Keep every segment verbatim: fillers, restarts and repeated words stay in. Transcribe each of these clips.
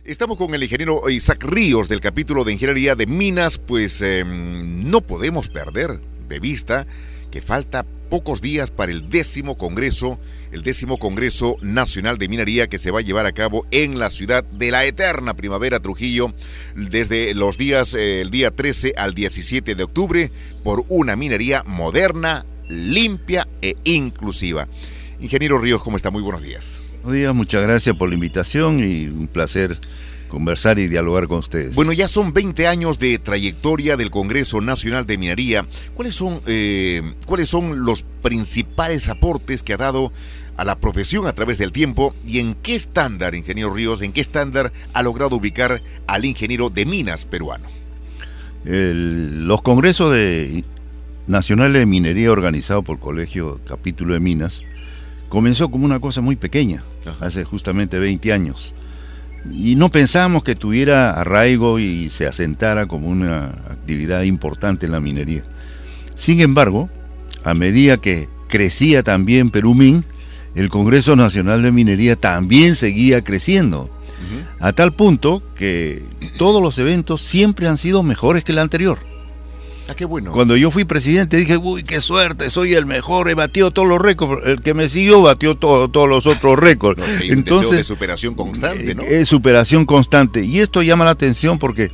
Estamos con el ingeniero Isaac Ríos del capítulo de Ingeniería de Minas, pues eh, no podemos perder de vista que falta pocos días para el décimo congreso, el décimo Congreso Nacional de Minería que se va a llevar a cabo en la ciudad de la eterna primavera, Trujillo, desde los días, eh, el día trece al diecisiete de octubre, por una minería moderna, limpia e inclusiva. Ingeniero Ríos, ¿cómo está? Muy buenos días. Buenos días, muchas gracias por la invitación y un placer conversar y dialogar con ustedes. Bueno, ya son veinte años de trayectoria del Congreso Nacional de Minería. ¿Cuáles son, eh, ¿cuáles son los principales aportes que ha dado a la profesión a través del tiempo y en qué estándar, ingeniero Ríos, en qué estándar ha logrado ubicar al ingeniero de minas peruano? El, los congresos de, nacionales de minería organizados por el Colegio Capítulo de Minas comenzó como una cosa muy pequeña, Ajá. hace justamente veinte años. Y no pensábamos que tuviera arraigo y se asentara como una actividad importante en la minería. Sin embargo, a medida que crecía también Perumín, el Congreso Nacional de Minería también seguía creciendo, uh-huh. a tal punto que todos los eventos siempre han sido mejores que el anterior. Ah, qué bueno. Cuando yo fui presidente dije, uy, qué suerte, soy el mejor, he batido todos los récords. El que me siguió batió todo, todos los otros récords. No, hay un Entonces, deseo de superación constante, ¿no? Es superación constante. Y esto llama la atención porque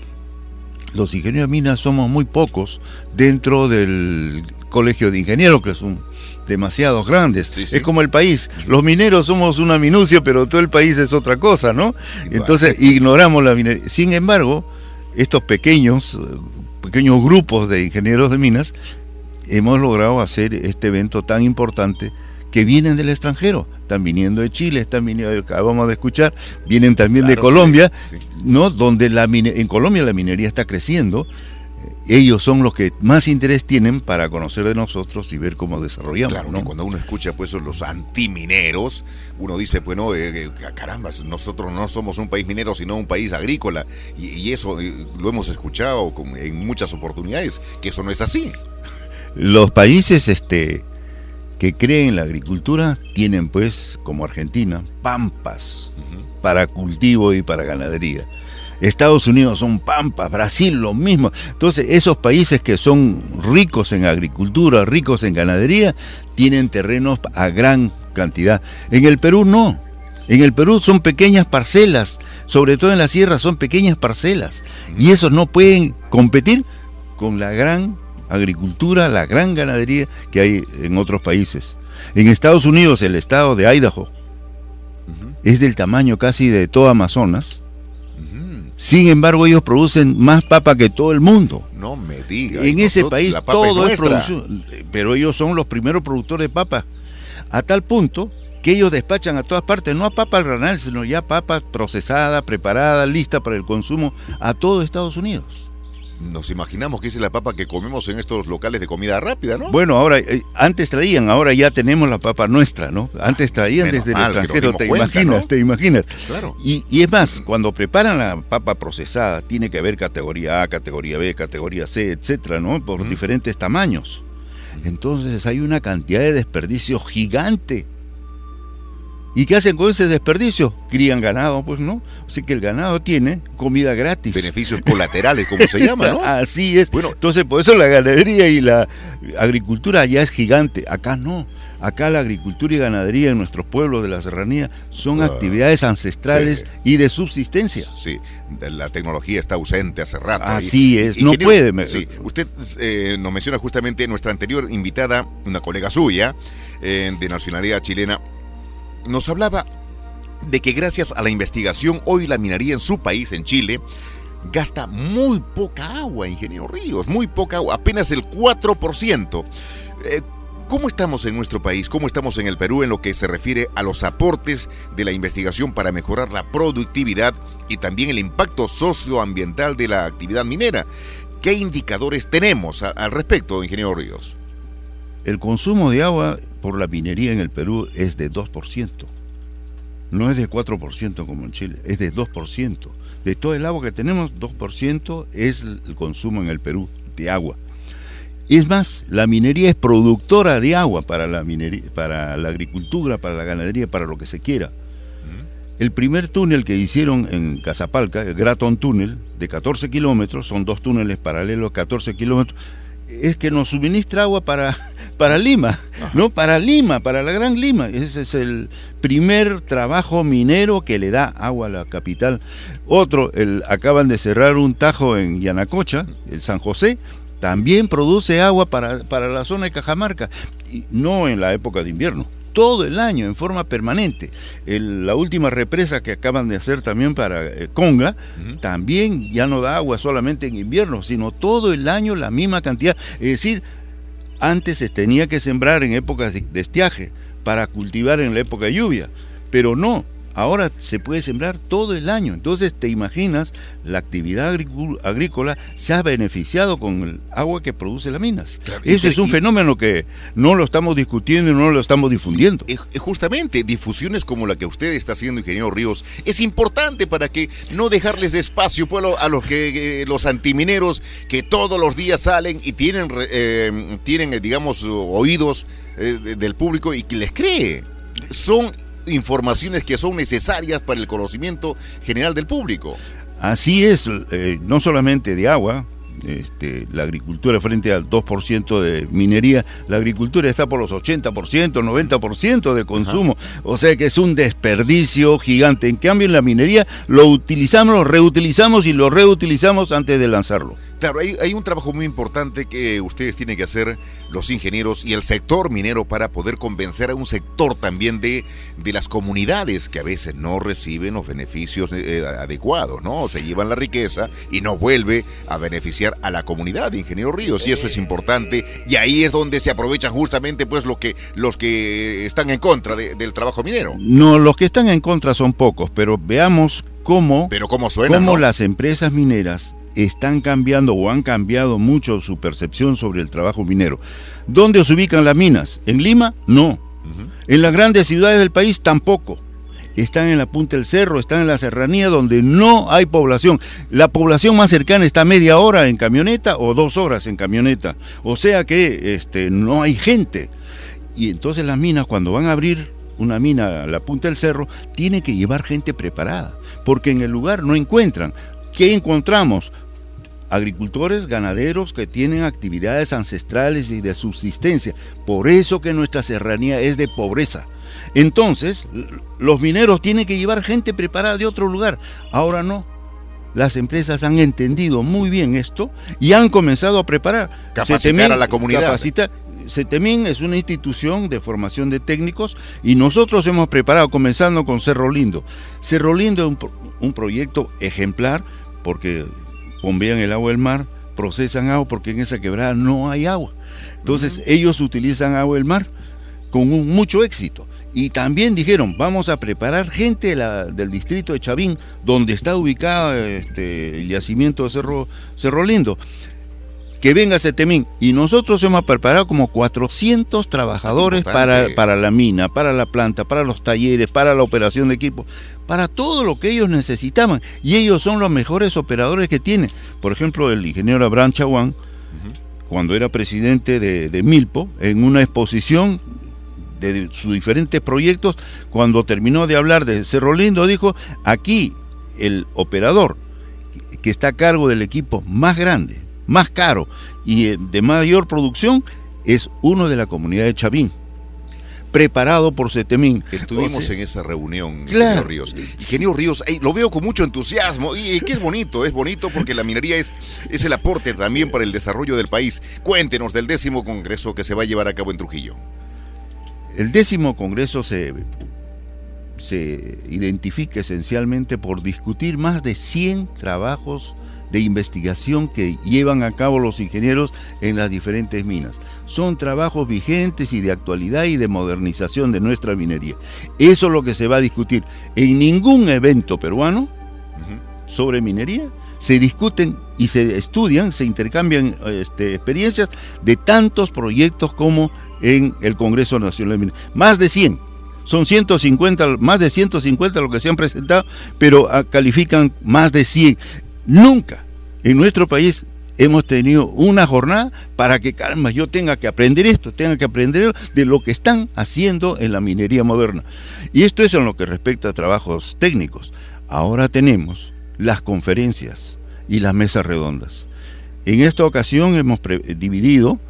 los ingenieros de minas somos muy pocos dentro del Colegio de Ingenieros, que son demasiados grandes. Sí, sí. Es como el país. Los mineros somos una minucia, pero todo el país es otra cosa, ¿no? Entonces ignoramos la minería. Sin embargo, estos pequeños... pequeños grupos de ingenieros de minas, hemos logrado hacer este evento tan importante que vienen del extranjero, están viniendo de Chile, están viniendo, acabamos de escuchar, vienen también claro, de Colombia, sí, sí. ¿no? Donde la en Colombia la minería está creciendo, ellos son los que más interés tienen para conocer de nosotros y ver cómo desarrollamos. Claro, ¿no? Que cuando uno escucha pues los antimineros, uno dice, pues no, eh, eh, caramba, nosotros no somos un país minero, sino un país agrícola, y, y eso eh, lo hemos escuchado con, en muchas oportunidades, que eso no es así. Los países este, que creen en la agricultura tienen pues, como Argentina, pampas uh-huh. para cultivo y para ganadería. Estados Unidos son pampas, Brasil lo mismo. Entonces esos países que son ricos en agricultura, ricos en ganadería, tienen terrenos a gran cantidad. En el Perú no, en el Perú son pequeñas parcelas, sobre todo en la sierra son pequeñas parcelas, y esos no pueden competir con la gran agricultura, la gran ganadería que hay en otros países. En Estados Unidos el estado de Idaho uh-huh. es del tamaño casi de todo Amazonas. Sin embargo, ellos producen más papa que todo el mundo. No me digas. En ese país todo es producción, pero ellos son los primeros productores de papa. A tal punto que ellos despachan a todas partes, no a papa al granal, sino ya papa procesada, preparada, lista para el consumo a todo Estados Unidos. Nos imaginamos que esa es la papa que comemos en estos locales de comida rápida, ¿no? Bueno, ahora, eh, antes traían, ahora ya tenemos la papa nuestra, ¿no? Antes traían Menos desde mal, el extranjero, te cuenta, imaginas, ¿no? te imaginas. Claro. Y, y es más, cuando preparan la papa procesada, tiene que haber categoría A, categoría B, categoría C, etcétera, ¿no? Por mm. diferentes tamaños. Entonces hay una cantidad de desperdicio gigante. ¿Y qué hacen con ese desperdicio? Crían ganado, pues, ¿no? Así que el ganado tiene comida gratis. Beneficios colaterales, como se llama, ¿no? Así es. Bueno, entonces, por eso la ganadería y la agricultura ya es gigante. Acá no. Acá la agricultura y ganadería en nuestros pueblos de la serranía son uh, actividades ancestrales sí. y de subsistencia. Sí, la tecnología está ausente hace rato. Así y, es, y, no ingeniero, puede. Sí, usted eh, nos menciona justamente nuestra anterior invitada, una colega suya, eh, de nacionalidad chilena. Nos hablaba de que gracias a la investigación, hoy la minería en su país, en Chile, gasta muy poca agua, ingeniero Ríos, muy poca agua, apenas el cuatro por ciento. Eh, ¿Cómo estamos en nuestro país? ¿Cómo estamos en el Perú en lo que se refiere a los aportes de la investigación para mejorar la productividad y también el impacto socioambiental de la actividad minera? ¿Qué indicadores tenemos a, al respecto, ingeniero Ríos? El consumo de agua por la minería en el Perú es de dos por ciento. No es de cuatro por ciento como en Chile, es de dos por ciento. De todo el agua que tenemos, dos por ciento es el consumo en el Perú de agua. Es más, la minería es productora de agua para la minería, para la agricultura, para la ganadería, para lo que se quiera. El primer túnel que hicieron en Casapalca, el Gratón Túnel, de catorce kilómetros, son dos túneles paralelos, catorce kilómetros, es que nos suministra agua para, para Lima, Ajá. ¿no? Para Lima, para la Gran Lima. Ese es el primer trabajo minero que le da agua a la capital. Otro, el, acaban de cerrar un tajo en Yanacocha, el San José, también produce agua para, para la zona de Cajamarca, y no en la época de invierno. Todo el año, en forma permanente. El, la última represa que acaban de hacer también para eh, Conga, uh-huh. también ya no da agua solamente en invierno, sino todo el año la misma cantidad. Es decir, antes se tenía que sembrar en épocas de, de estiaje para cultivar en la época de lluvia, pero no. Ahora se puede sembrar todo el año. Entonces te imaginas, la actividad agrícola se ha beneficiado con el agua que produce las minas. Claro, Eso y, es un y, fenómeno que no lo estamos discutiendo y no lo estamos difundiendo. Justamente, difusiones como la que usted está haciendo, ingeniero Ríos, es importante para que no dejarles espacio pues, a los que los antimineros que todos los días salen y tienen, eh, tienen digamos, oídos eh, del público y que les cree. Son informaciones que son necesarias para el conocimiento general del público. Así es, eh, no solamente de agua, este, la agricultura frente al dos por ciento de minería, la agricultura está por los ochenta por ciento, noventa por ciento de consumo, Ajá. o sea que es un desperdicio gigante. En cambio en la minería lo utilizamos, lo reutilizamos y lo reutilizamos antes de lanzarlo. Claro, hay, hay un trabajo muy importante que ustedes tienen que hacer, los ingenieros y el sector minero, para poder convencer a un sector también de, de las comunidades que a veces no reciben los beneficios eh, adecuados, ¿no? Se llevan la riqueza y no vuelve a beneficiar a la comunidad, ingeniero Ríos, y eso es importante, y ahí es donde se aprovechan justamente pues lo que, los que están en contra de, del trabajo minero. No, los que están en contra son pocos, pero veamos cómo, pero cómo, suena, cómo ¿no? las empresas mineras están cambiando o han cambiado mucho su percepción sobre el trabajo minero. ¿Dónde se ubican las minas? ¿En Lima? No. Uh-huh. En las grandes ciudades del país tampoco. Están en la punta del cerro, están en la serranía donde no hay población. La población más cercana está media hora en camioneta o dos horas en camioneta. O sea que este, no hay gente. Y entonces las minas, cuando van a abrir una mina a la punta del cerro, tienen que llevar gente preparada, porque en el lugar no encuentran. ¿Qué encontramos? Agricultores, ganaderos que tienen actividades ancestrales y de subsistencia. Por eso que nuestra serranía es de pobreza. Entonces, los mineros tienen que llevar gente preparada de otro lugar. Ahora no. Las empresas han entendido muy bien esto y han comenzado a preparar. Capacitar Setemín, a la comunidad. Capacitar. Setemín es una institución de formación de técnicos y nosotros hemos preparado, comenzando con Cerro Lindo. Cerro Lindo es un, un proyecto ejemplar, porque bombean el agua del mar, procesan agua, porque en esa quebrada no hay agua. Entonces uh-huh. ellos utilizan agua del mar con un, mucho éxito. Y también dijeron, vamos a preparar gente de la, del distrito de Chavín, donde está ubicado este, el yacimiento de Cerro, Cerro Lindo, que venga a Setemín. Y nosotros hemos preparado como cuatrocientos trabajadores para, para la mina, para la planta, para los talleres, para la operación de equipo, para todo lo que ellos necesitaban, y ellos son los mejores operadores que tienen. Por ejemplo, el ingeniero Abraham Chaguán, uh-huh. cuando era presidente de, de Milpo, en una exposición de sus diferentes proyectos, cuando terminó de hablar de Cerro Lindo, dijo, aquí el operador que está a cargo del equipo más grande, más caro y de mayor producción es uno de la comunidad de Chavín, preparado por Setemín. Estuvimos o sea, en esa reunión, claro. Ingeniero Ríos. Ingeniero Ríos, hey, lo veo con mucho entusiasmo y, y que es bonito, es bonito porque la minería es, es el aporte también para el desarrollo del país. Cuéntenos del décimo congreso que se va a llevar a cabo en Trujillo. El décimo congreso se, se identifica esencialmente por discutir más de cien trabajos de investigación que llevan a cabo los ingenieros en las diferentes minas. Son trabajos vigentes y de actualidad y de modernización de nuestra minería. Eso es lo que se va a discutir. En ningún evento peruano uh-huh. sobre minería se discuten y se estudian, se intercambian este, experiencias de tantos proyectos como en el Congreso Nacional de Minería. Más de cien. Son ciento cincuenta, más de ciento cincuenta lo que se han presentado, pero califican más de cien. Nunca en nuestro país hemos tenido una jornada para que, caramba, yo tenga que aprender esto, tenga que aprender de lo que están haciendo en la minería moderna. Y esto es en lo que respecta a trabajos técnicos. Ahora tenemos las conferencias y las mesas redondas. En esta ocasión hemos dividido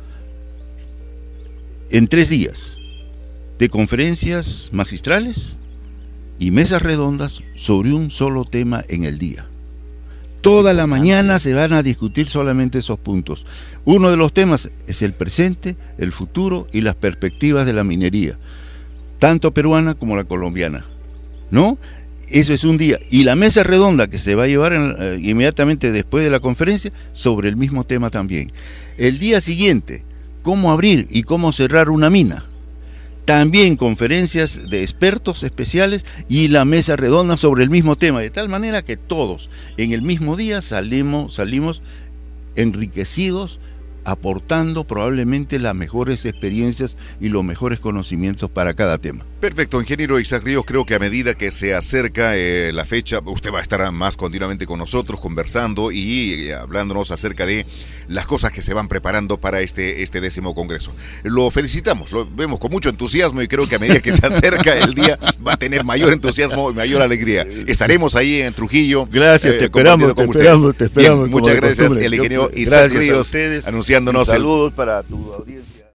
en tres días de conferencias magistrales y mesas redondas sobre un solo tema en el día. Toda la mañana se van a discutir solamente esos puntos. Uno de los temas es el presente, el futuro y las perspectivas de la minería, tanto peruana como la colombiana, ¿no? Eso es un día. Y la mesa redonda que se va a llevar en, eh, inmediatamente después de la conferencia sobre el mismo tema también. El día siguiente, cómo abrir y cómo cerrar una mina. También conferencias de expertos especiales y la mesa redonda sobre el mismo tema, de tal manera que todos en el mismo día salimos, salimos enriquecidos, aportando probablemente las mejores experiencias y los mejores conocimientos para cada tema. Perfecto, ingeniero Isaac Ríos, creo que a medida que se acerca eh, la fecha, usted va a estar más continuamente con nosotros conversando y eh, hablándonos acerca de las cosas que se van preparando para este, este décimo congreso. Lo felicitamos, lo vemos con mucho entusiasmo y creo que a medida que se acerca el día va a tener mayor entusiasmo y mayor alegría. Estaremos ahí en Trujillo. Gracias, eh, te esperamos, te esperamos, te esperamos. Bien, muchas gracias, el ingeniero Isaac Ríos, ustedes, anunciándonos. Saludos el... para tu audiencia.